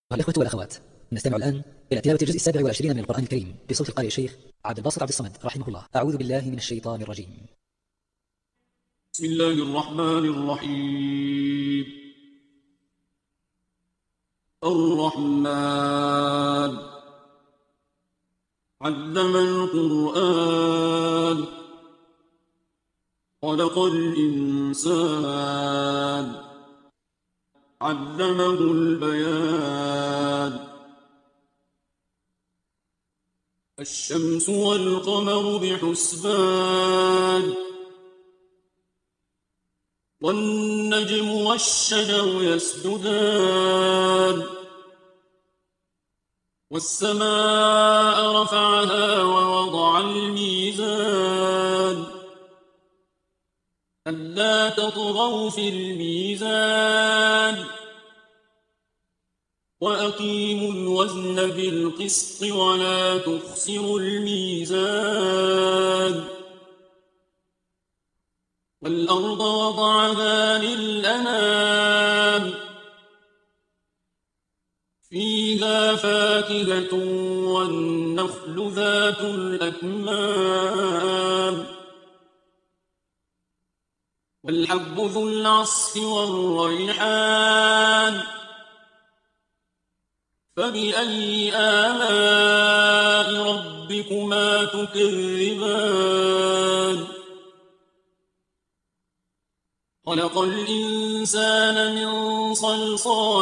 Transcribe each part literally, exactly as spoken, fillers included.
الإخوة والأخوات، نستمع الآن إلى تلاوة الجزء السابع والعشرين من القرآن الكريم بصوت القارئ الشيخ عبد الباسط عبد الصمد رحمه الله. أعوذ بالله من الشيطان الرجيم. بسم الله الرحمن الرحيم. الرحمن علم القرآن خلق الإنسان علمه البيان. الشمس والقمر بحسبان والنجم والشجر يسجدان والسماء رفعها ووضع الميزان ألا تطغوا في الميزان وأقيموا الوزن بالقسط ولا تخسروا الميزان. والأرض وضعها للأنام فيها فاكهة والنخل ذات الأكمام والحب ذو العصف والريحان فبأي آلاء ربكما تكذبان. خلق الإنسان من صلصال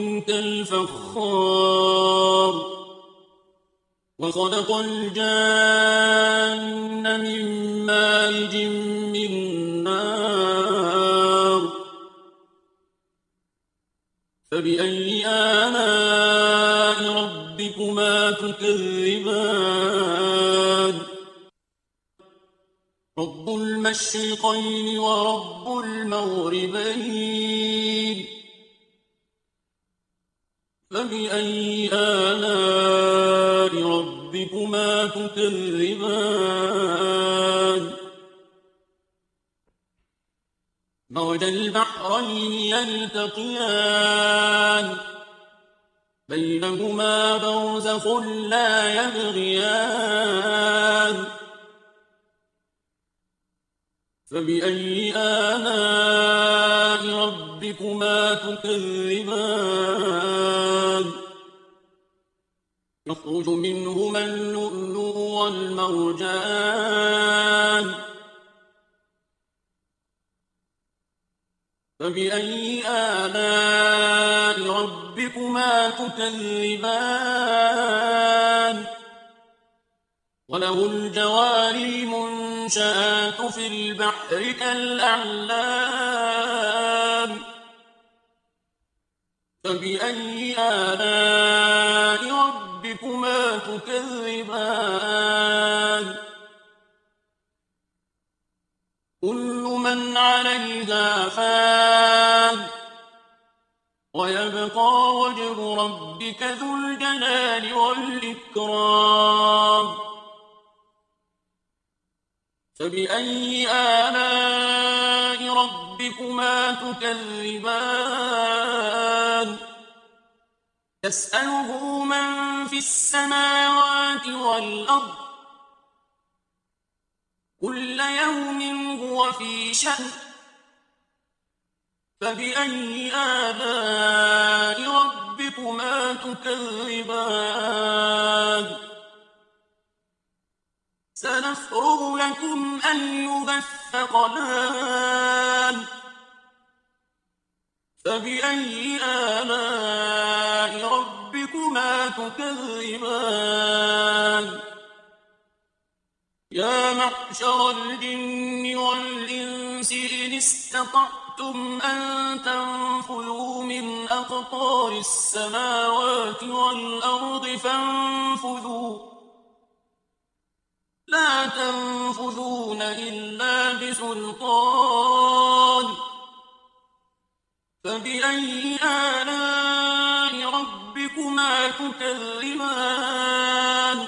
كالفخار وخلق الجان من مارج من نار فبأي آلاء ربكما تكذبان. رب المشرقين ورب المغربين فبأي آلاء ربكما تكذبان. مرج البحرين يلتقيان بينهما برزخ لا يبغيان فبأي آلاء ربكما تكذبان. يخرج منهما اللؤلؤ والمرجان فبأي آلاء ربكما تكذبان. وله الجوار المنشآت في البحر كالأعلام فبأي آلاء ربكما تكذبان. كل من عليها فان ويبقى وجه ربك ذو الجلال والإكرام فبأي آلاء ربكما تكذبان. يسأله من في السماوات والأرض كل يوم هو في شأن فبأي آلاء ربكما تكذبان. سنفرغ لكم أيها الثقلان فبأي آلاء ربكما تكذبان. يا معشر الجن والإنس إن استطعتم أن تنفذوا من أقطار السماوات والأرض فانفذوا لا تنفذون إلا بسلطان فبأي آلاء ربكما تكذبان.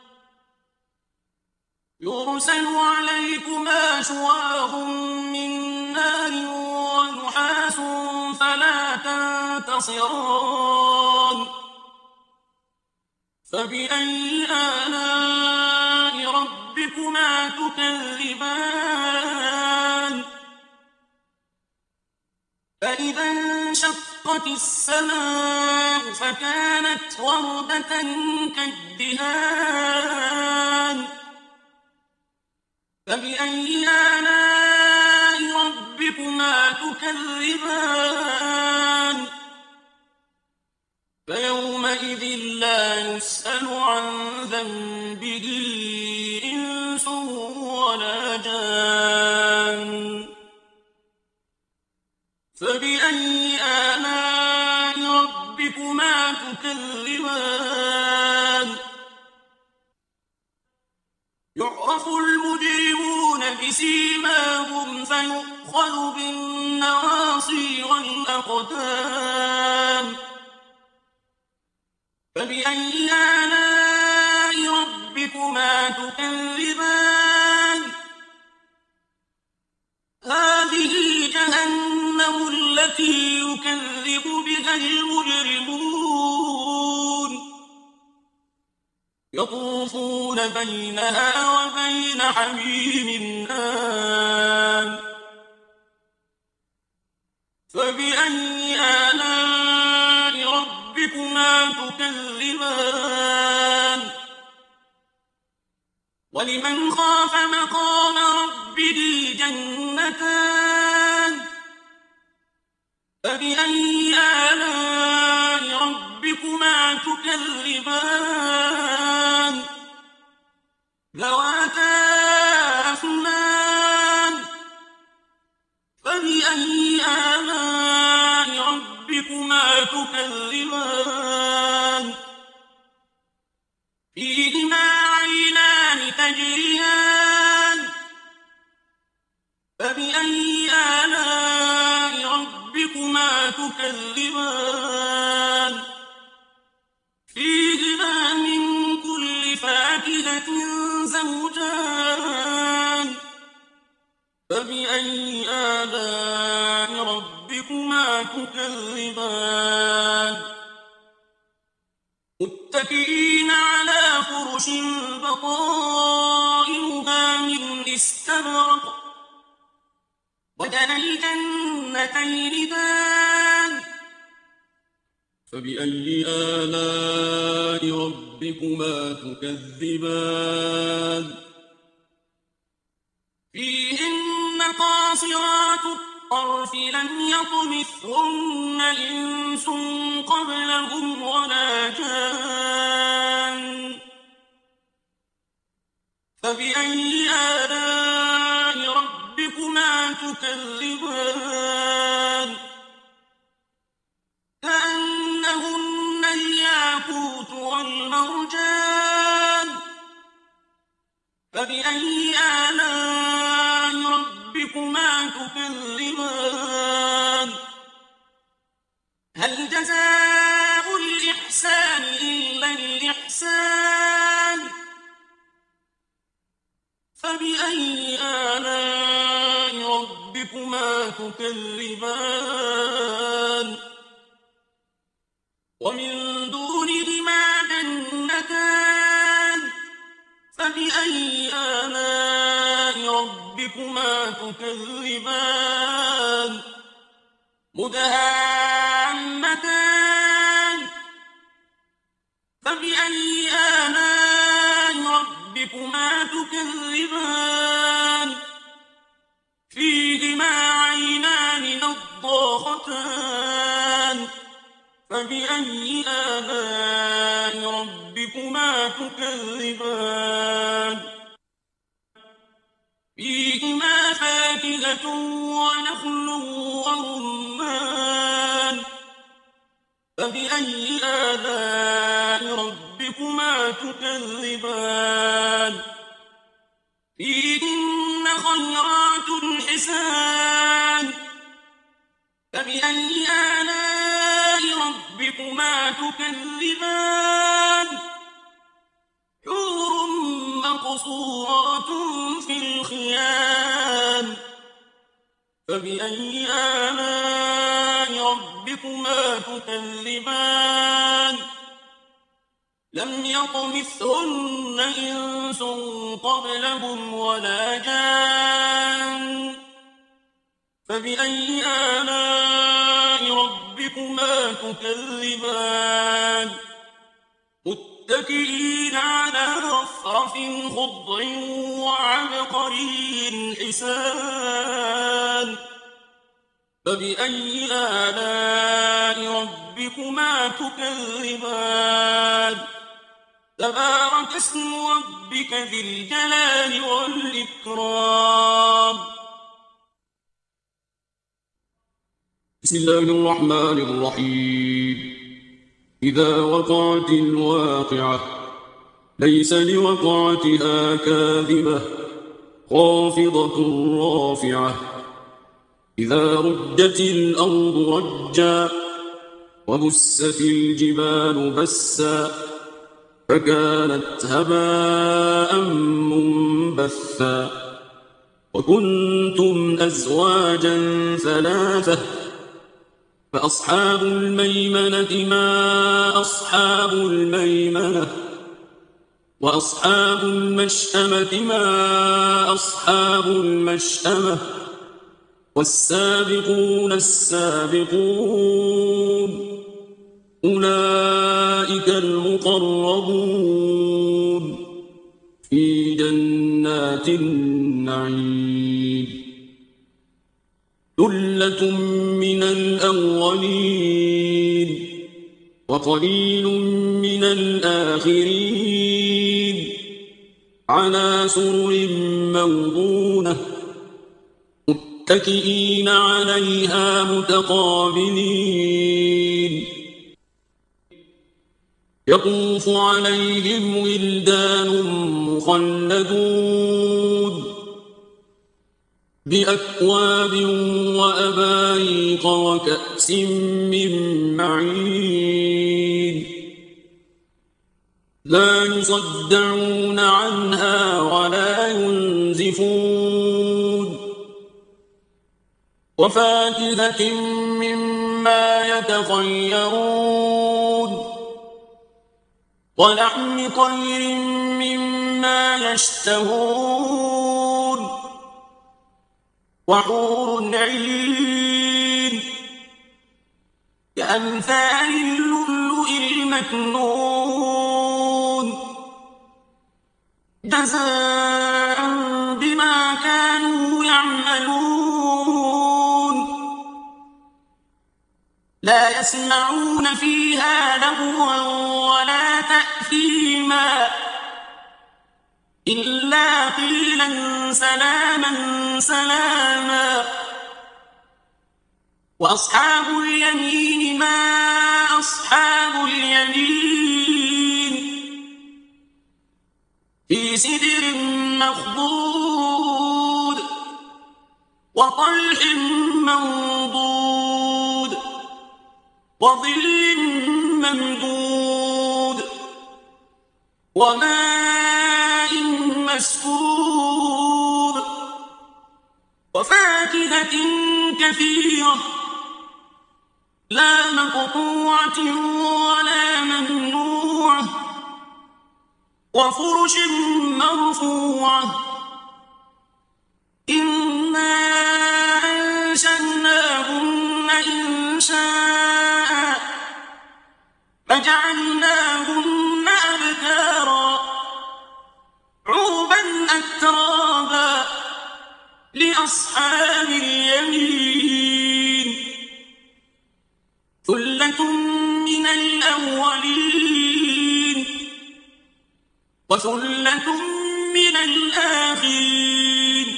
يرسل عليكما شواظ من نار ونحاس فلا تنتصران فبأي آلاء ربكما تكذبان فإذا انشقت السماء فكانت وردة كالدهان فبأي آلاء ربكما تكذبان فيومئذ لا يسأل عن ذنبه إنس ولا جان فبأي آلاء ربكما تكذبان يعرف المجرمون بسيماهم فيؤخذ بالنواصي والأقدام فبأي آلاء ربكما تكذبان هذه جهنم التي يكذب بها المجرمون يطوفون بينها وبين حميم آن فبأي آلاء ربكما تكذبان ولمن خاف مقام ربه جنتان فبأي آلاء ربكما تكذبان ذواتا أفنان فبأي آلاء ربكما تكذبان فيهما عينان تجريان فبأي آلاء ربكما تكذبان فيهما من كل فاكهة زوجان فبأي آلاء ربكما تكذبان متكئين على فرش بطائنها من استبرق وجنى الجنتين دان فبأي آلاء ربكما تكذبان فيهن قاصرات الطرف لم يطمثهن إنس قبلهم ولا جان فبأي آلاء ربكما تكذبان كأنهن الياقوت والمرجان فبأي آلاء ربكما تكذبان هل جزاء الإحسان إلا الإحسان فبأي آلاء ربكما تكذبان ومن دونهما جنتان فبأي آلاء ربكما تكذبان مدهامتان فبأي آلاء ربكما تكذبان فيهما عينان نضاختان فبأي آلاء ربكما تكذبان فيهما فاكهة ونخل ورمان فبأي آلاء ربكما تكذبان فيهن خيرات حسان فبأي آلاء ربكما تكذبان حور مقصورات في الخيام فبأي آلاء ربكما تكذبان لم يطمثهن إنس قبلهم ولا جان فبأي آلاء ربكما تكذبان متكئين على رفرف خضر وعبقري حسان فبأي آلاء ربكما تكذبان تبارك اسم ربك ذي الجلال والإكرام. بسم الله الرحمن الرحيم. إذا وقعت الواقعة ليس لوقعتها كاذبة خافضة رافعة إذا رجت الأرض رجا وبست الجبال بسا فكانت هباء منبثا وكنتم أزواجا ثلاثة فأصحاب الميمنة ما أصحاب الميمنة وأصحاب المشأمة ما أصحاب المشأمة والسابقون السابقون أولئك المقربون في جنات النعيم ثلة من الأولين وقليل من الآخرين على سرر موضونة متكئين عليها متقابلين يطوف عليهم ولدان مخلدون بأكواب وأباريق وكأس من معين لا يصدعون عنها ولا ينزفون وفاكهة مما يتخيرون ولحم طير مما يشتهون وحور عين كأمثال اللؤلؤ المكنون جزاء بما كانوا يعملون لا يسمعون فيها لغوا ولا تأثيما إلا قيلا سلاما سلاما وأصحاب اليمين ما أصحاب اليمين في سدر مخضود وطلح منضود وظل ممدود وماء مسكوب وفاكهة كثيرة لا مقطوعة ولا ممنوعة وفرش مرفوعة إنا أنشأناهن إنشاء فجعلناهن أبكارا عربا أترابا لأصحاب اليمين ثلة من الأولين وثلة من الآخرين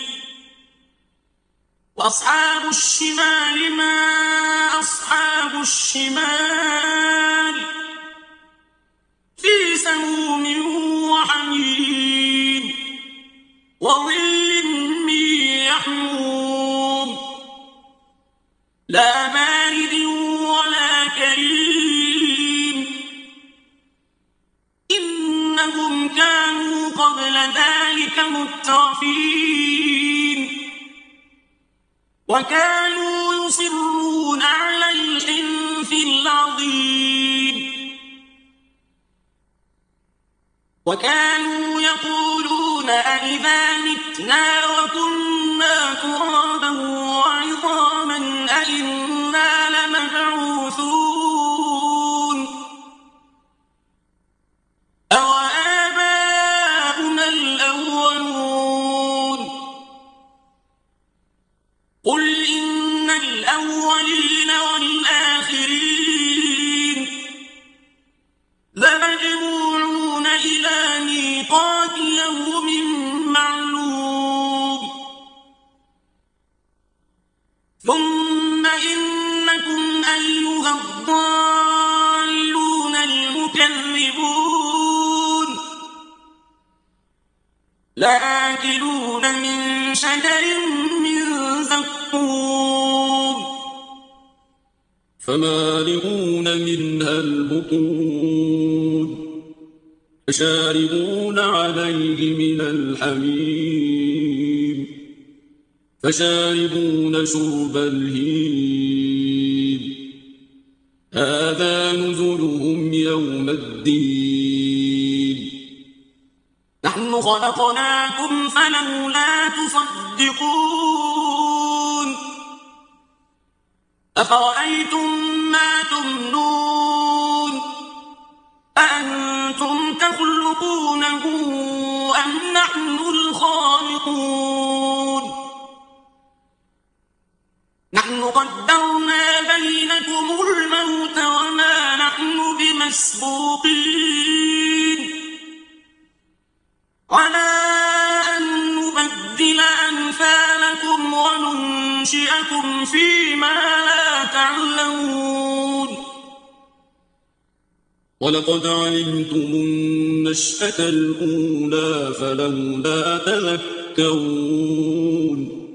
وأصحاب الشمال ما أصحاب الشمال في سموم وحميم وظل من يحموم لا بارد ولا كريم إنهم كانوا قبل ذلك مترفين وكانوا يصرون على الحنث العظيم وكانوا يقولون أئذا متنا وكنا ترابا وعظاما أئنا لمبعوثون أوآباؤنا الأولون قل إن الأولين والآخرين لمجموعون إلى ميقات يوم معلوم ثم إنكم أيها الضالون المكذبون لآكلون من شجر من زقوم فمالئون منها البطون فشاربون عليه من الحميم فشاربون شرب الهيم هذا نزلهم يوم الدين نحن خلقناكم فلولا تصدقون أفرأيتم ما تمنون أأنتم تخلقونه أم نحن الخالقون نحن قدرنا بينكم الموت وما نحن بمسبوقين على أن نبدل أمثالكم وننشئكم فيما لا تعلمون ولقد علمتم النشأة الأولى فلولا تذكرون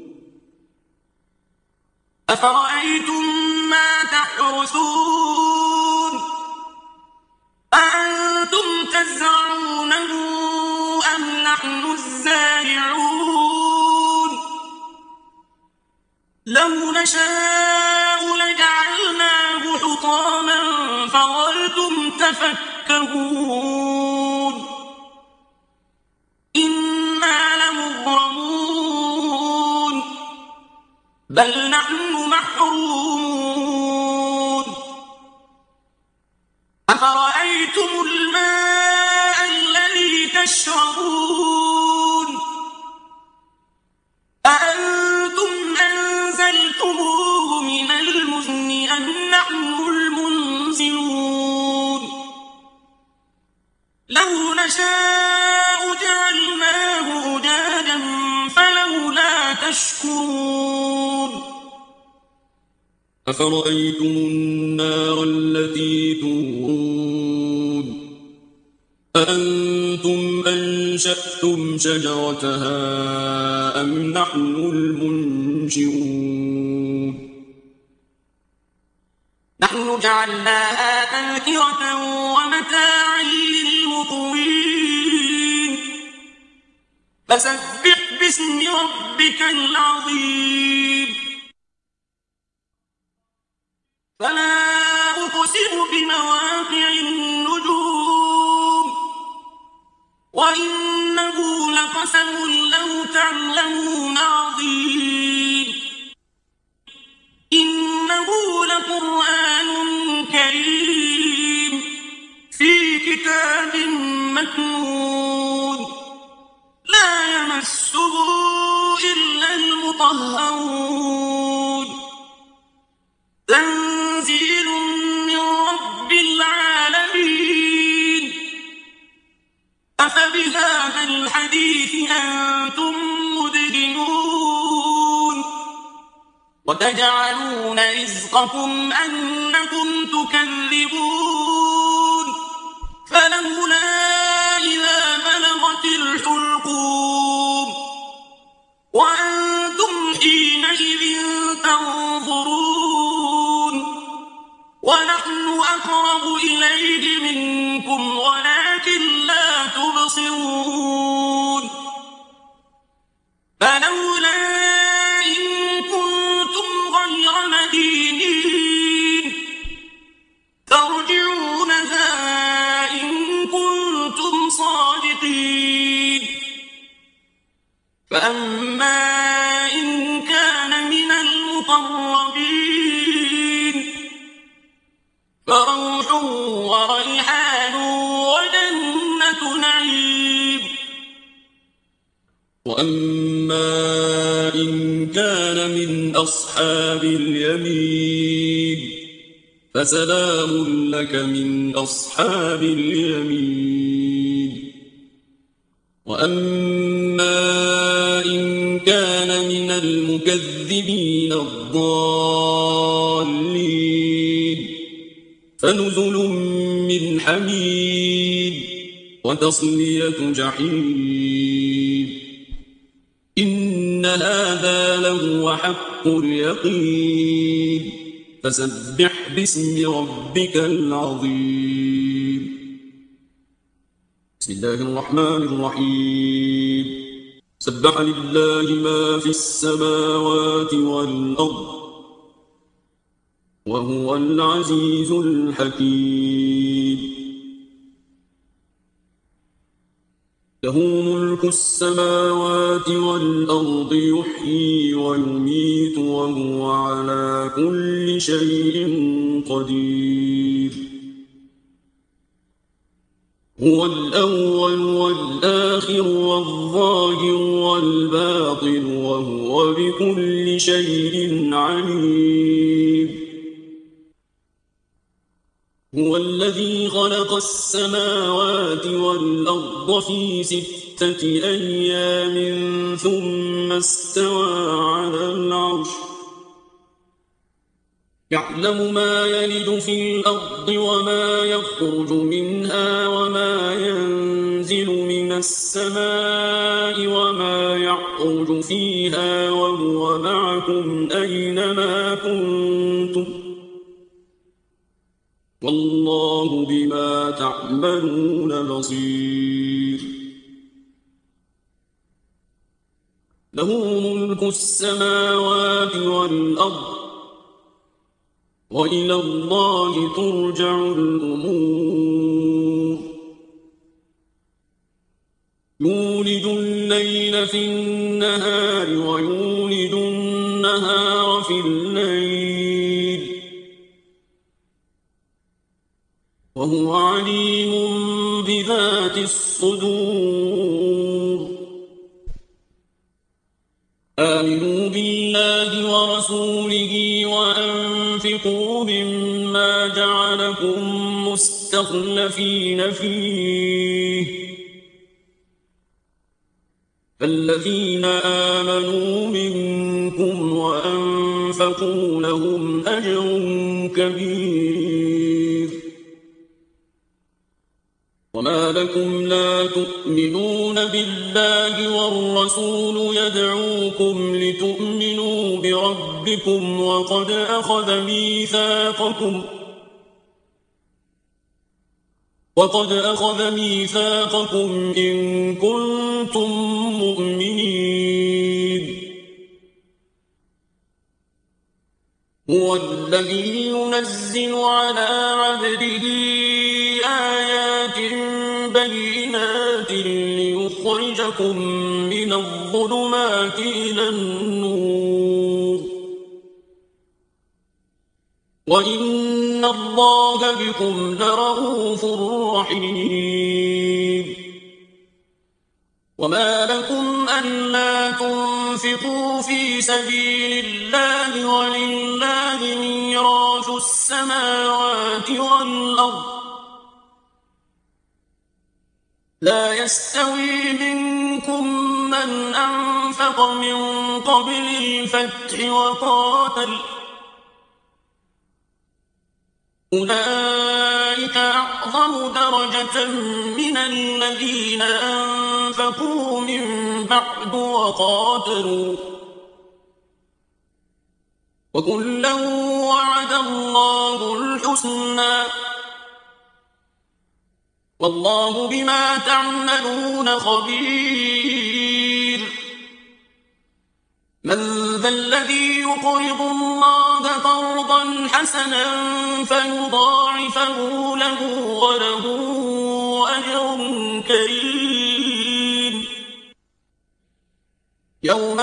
أفرأيتم ما تحرثون أأنتم تزرعونه أم نحن الزارعون لو نشاء لجعلناه حطاما فظلتم تفكهون إنا لمغرمون بل نحن محرومون أفرأيتم الماء الذي تشربون أأنتم أنزلتموه من المزن أم نحن المنزلون لو نشاء جعلناه أجاجا فلولا تشكرون أفرأيتم النار التي تورون أأنتم أنشأتم شجرتها أم نحن المنشئون نحن جعلناها تذكرة ومتاعا للمقوين فسبح باسم ربك العظيم فلا أقسم بمواقع النجوم وإنه لقسم لو تعلمون عظيم إنه لقرآن كريم في كتاب مكنون لا يمسه إلا المطهرون تنزيل من رب العالمين أفبهذا الحديث أنتم مدهنون وتجعلون رزقكم أنكم تكذبون فلولا إذا بلغت الحلقوم وأنتم حينئذ تنظرون ونحن أقرب إليه منكم ولكن لا تبصرون فلولا إن كنتم غير مدينين ترجعونها إن كنتم صادقين وأما إن كان من المقربين فروح وريحان وجنة نعيم. وأما إن كان من أصحاب اليمين فسلام لك من أصحاب اليمين. وأما إن كان من المكذبين الضالين فنزل من حميم وتصلية جحيم. إن هذا لهو حق اليقين فسبح باسم ربك العظيم. بسم الله الرحمن الرحيم. سبح لله ما في السماوات والأرض وهو العزيز الحكيم. له ملك السماوات والأرض يحيي ويميت وهو على كل شيء قدير. هو الأول والآخر والظاهر والباطن وهو بكل شيء عليم. هو الذي خلق السماوات والأرض في ستة أيام ثم استوى على العرش يعلم ما يلج في الأرض وما يخرج منها وما ينزل من السماء وما يعرج فيها وهو معكم أينما كنتم والله بما تعملون بصير. له ملك السماوات والأرض وإلى الله ترجع الأمور. يولج الليل في النهار ويولج النهار في الليل وهو عليم بذات الصدور. آمنوا بالله ورسوله وأنفقوا مما جعلكم مستخلفين فيه فالذين آمنوا منكم وأنفقوا لهم أجر كبير. وما لكم لا تؤمنون بالله والرسول يدعوكم لتؤمنوا بربكم وقد أخذ ميثاقكم وقد أخذ ميثاقكم إن كنتم مؤمنين. هو الذي ينزل على عبده آيات بينات ليخرجكم من الظلمات إلى النور وإن الله بكم لرءوف رحيم. وما لكم ألا تنفقوا في سبيل الله ولله ميراث السماوات والأرض لا يستوي منكم من أنفق من قبل الفتح وقاتل أولئك أعظم درجة من الذين أنفقوا من بعد وقاتلوا وكلا وعد الله الحسنى والله بما تعملون خبير. من ذا الذي يقرض الله قرضا حسنا فيضاعفه له وله أجر كريم.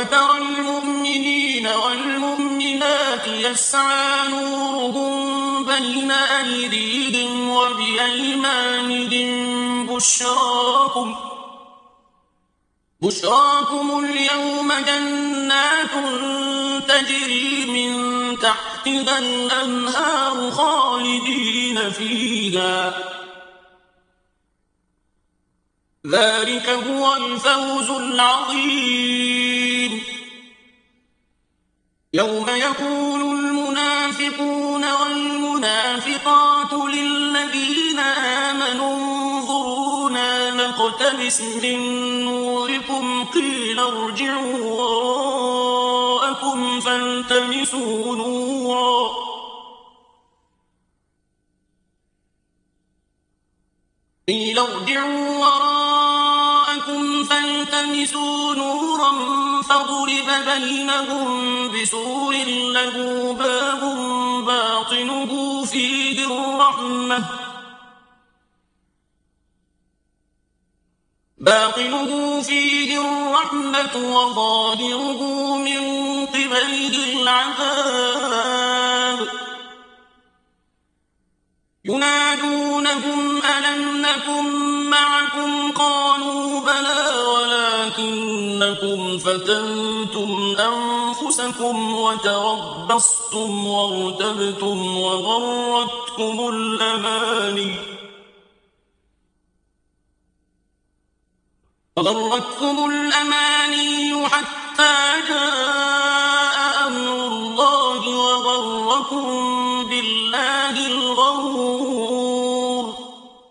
وترى المؤمنين والمؤمنات يسعى نورهم بين أيديهم وبأيمانهم بشراكم بشراكم اليوم جنات تجري من تحتها الأنهار خالدين فيها ذلك هو الفوز العظيم. يوم يقول المنافقون والمنافقات للذين آمنوا انظرونا نقتبس من نوركم قيل ارجعوا وراءكم فالتمسوا نورا قيل ارجعوا وراءكم فالتمسوا نورا فضرب بينهم بسور له باب باطنه فيه الرحمة باطنه فيه الرحمة وظاهره من قبله العذاب ينادونهم ألم نكن معكم قالوا بلى ولكنكم فتنتم أنفسكم وتربصتم وارتبتم وغرتكم الأماني وغرتكم الأماني حتى جاء أمر الله وغركم بالله الغرور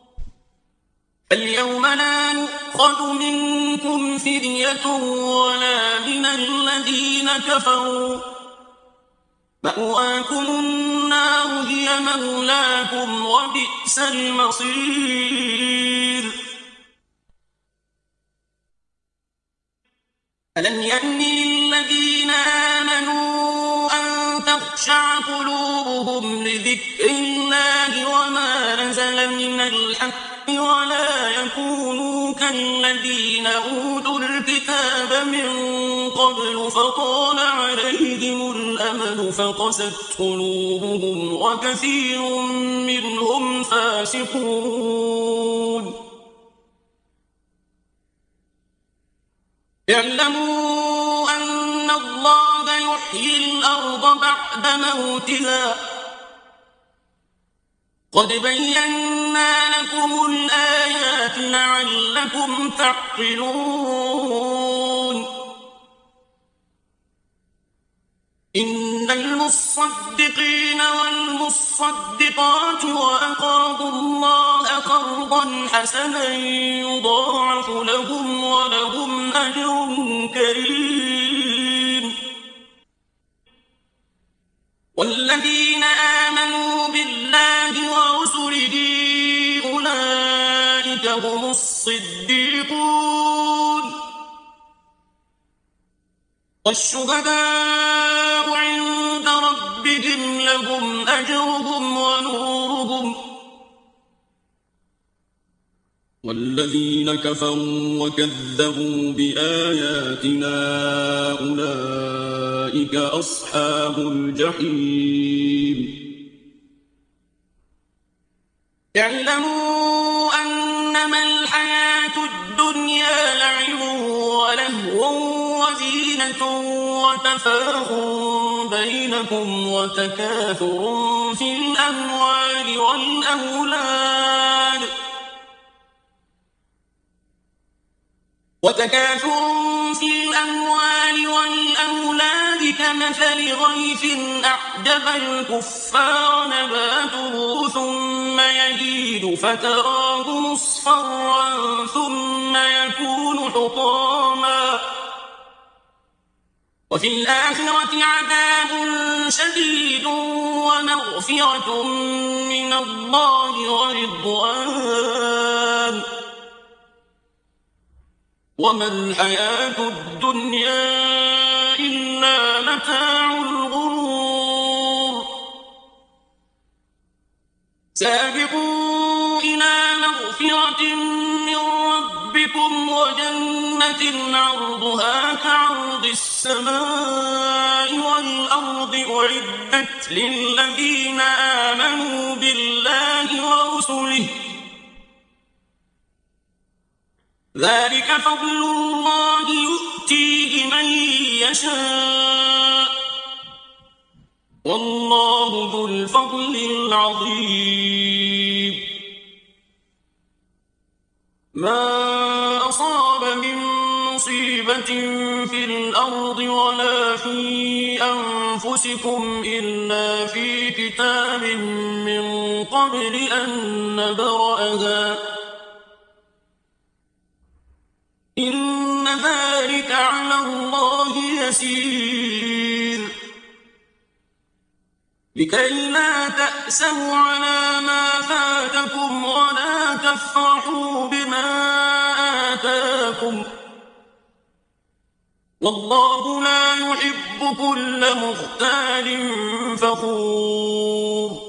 اليوم لا يؤخذ منكم فدية ولا من الذين كفروا مأواكم النار هي مولاكم وبئس المصير. ألم يأن للذين آمنوا أن تخشع قلوبهم لذكر الله وما نزل من الحق ولا يكونوا كالذين أوتوا الكتاب من قبل فطال عليهم الأمل فقست قلوبهم وكثير منهم فاسقون. اعلموا أن الله يحيي الأرض بعد موتها قد بينا لكم الآيات لعلكم تعقلون. إن المصدقين والمصدقات وأقرضوا الله قرضا حسنا يضاعف لهم ولهم أجر كريم. والذين آمنوا بالله ورسله أولئك هم الصديقون والشهداء عند ربهم لهم أجرهم ونورهم والذين كفروا وكذبوا بآياتنا أولئك أصحاب الجحيم. اعلموا أنما الحياة الدنيا لعب ولهو وزينة وتفاخر بينكم وتكاثر في الأموال والأولاد وتكاثر في الأموال والأولاد كمثل غيث أعجب الكفار نباته ثم يهيج فتراه مصفرا ثم يكون حطاما وفي الآخرة عذاب شديد ومغفرة من الله ورضوان وما الحياة الدنيا إلا متاع الغرور. سابقوا إلى مغفرة من ربكم وجنة جنة عرضها كعرض السماء والأرض أعدت للذين آمنوا بالله ورسله ذلك فضل الله يؤتيه من يشاء والله ذو الفضل العظيم ما أصاب من مصيبة في الأرض ولا في أنفسكم إلا في كتاب من قبل أن نبرأها إن ذلك على الله يسير لكي لا تأسوا على ما فاتكم ولا تفرحوا بما آتاكم والله لا يحب كل مختال فخور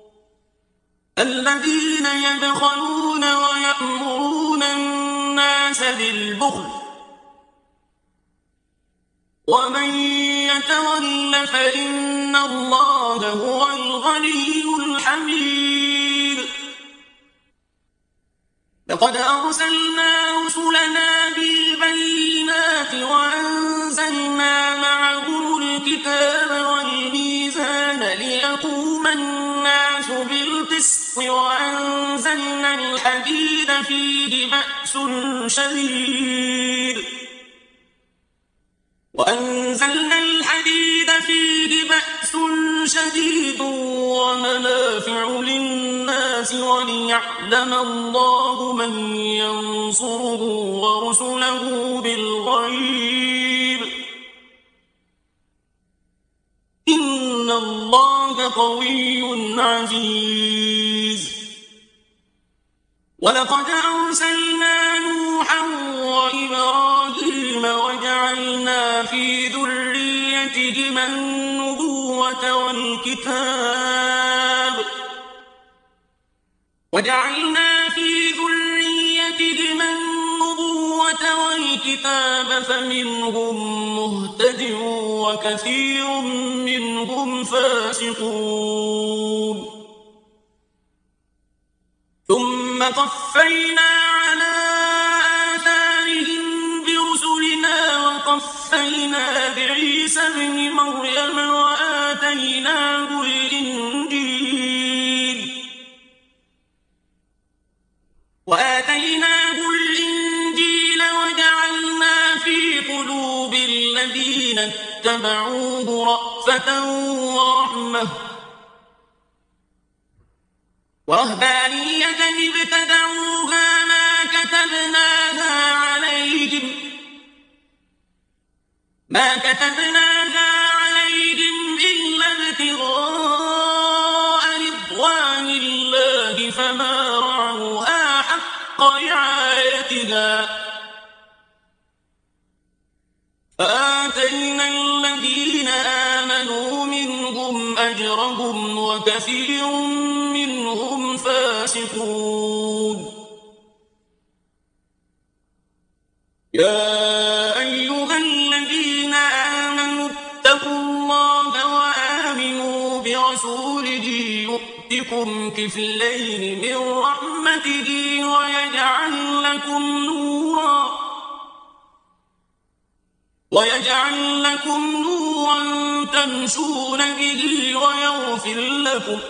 الذين يبخلون ويأمرون الناس بالبخل ومن يتول فإن الله هو الغني الحميد لقد أرسلنا رسلنا بالبينات وأنزلنا معهم الكتاب والميزان ليقوم الناس بالقسط وأنزلنا الحديد فيه بأس شديد وأنزلنا الحديد فيه بأس شديد ومنافع للناس وليعلم الله من ينصره ورسله بالغيب إن الله قوي عزيز ولقد أرسلنا نوحا وإبراهيم وجعلنا في ذريتهما النبوة والكتاب وجعلنا في ذريتهما النبوة والكتاب فمنهم مهتد وكثير منهم فاسقون ثم قفينا على آثارهم برسلنا وقفينا بعيسى ابن مريم وآتيناه الإنجيل وآتيناه الإنجيل وجعلنا في قلوب الذين اتبعوه رأفة ورحمة ورهبانية ابتدعوها ما كتبناها عليهم ما كتبناها عليهم إلا ابتغاء رضوان الله فما رعوها حق رعايتها فآتينا الذين آمنوا منهم أجرهم وكثير منهم فاسقون يا أيها الذين آمنوا اتقوا الله وآمنوا برسوله يؤتكم كفلين من رحمته ويجعل لكم نورا ويجعل لكم نورا تمشون به ويغفر لكم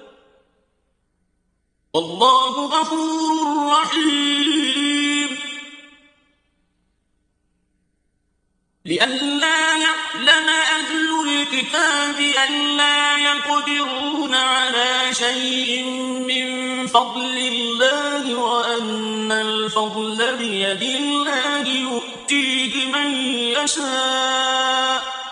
والله غفور رحيم لئلا يعلم أهل الكتاب ألا يقدرون على شيء من فضل الله وأن الفضل بيد الله يؤتيه من يشاء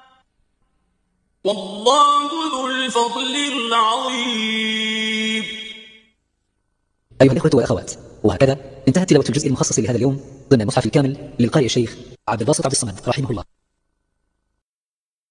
والله ذو الفضل العظيم. أيها الإخوة والأخوات، وهكذا انتهت تلاوة الجزء المخصص لهذا اليوم ضمن المصحف الكامل للقارئ الشيخ عبد الباسط عبد الصمد رحمه الله.